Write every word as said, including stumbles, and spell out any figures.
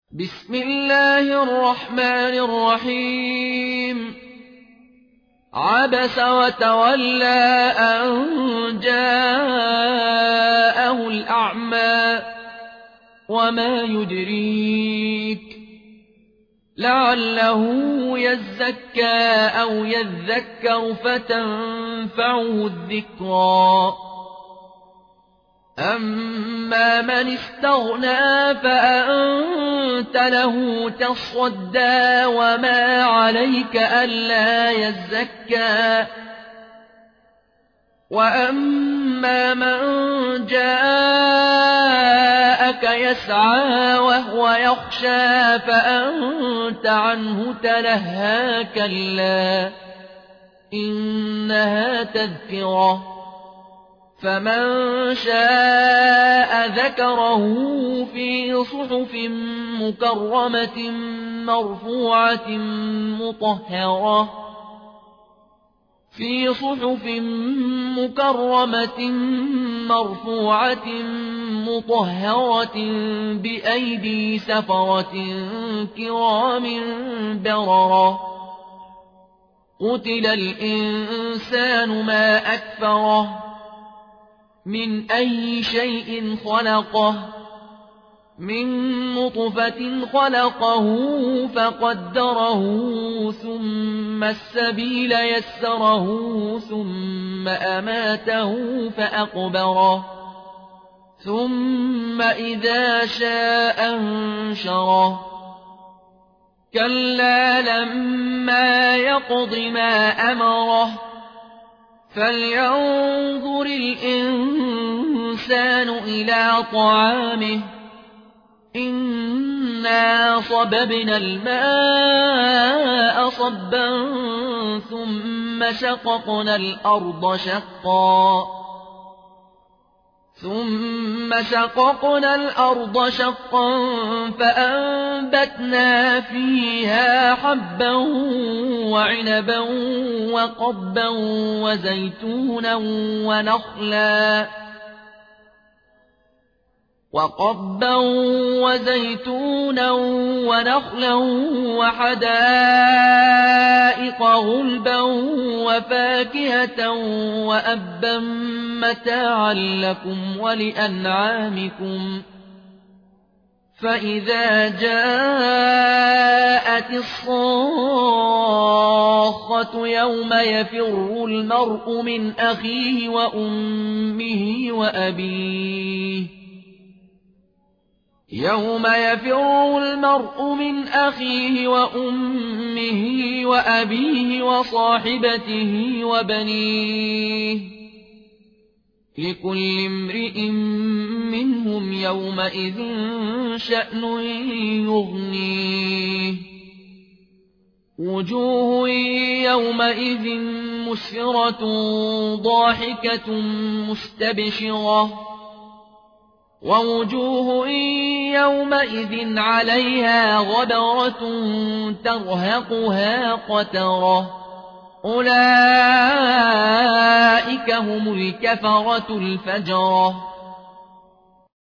بسم الله الرحمن الرحيم عبس وتولى أن جاءه الأعمى وما يدريك لعله يزكى أو يذكر فتنفعه الذكرى أما من استغنى فأنت له تصدى وما عليك ألا يزكى وأما من جاءك يسعى وهو يخشى فأنت عنه تلهى كلا إنها تذكرة فمن شاء ذكره في صحف مكرمة مرفوعة مطهرة في صحف مكرمة مرفوعة مطهرة بأيدي سفرة كرام بررة قتل الإنسان ما أكفره من أي شيء خلقه من نطفة خلقه فقدره ثم السبيل يسره ثم أماته فأقبره ثم إذا شاء انشره كلا لما يقض ما أمره فلينظر الإنسان إلى طعامه إنا صببنا الماء صبا ثم شققنا الأرض شقا ثم شققنا الأرض شقا فأنبتنا فيها حبا وعنبا وقبا وزيتونا ونخلا وقبا وزيتونا ونخلا وحدائق غلبا وفاكهة وأبا متاعا لكم ولأنعامكم فإذا جاءت الصاخة يوم يفر المرء من أخيه وأمه وأبيه يوم يفر المرء من أخيه وأمه وأبيه وصاحبته وبنيه لكل امرئ منهم يومئذ شأن يغنيه وجوه يومئذ مسفرة ضاحكة مستبشرة ووجوه يومئذ عليها غبرة ترهقها قترة أولئك هم الكفرة الفجرة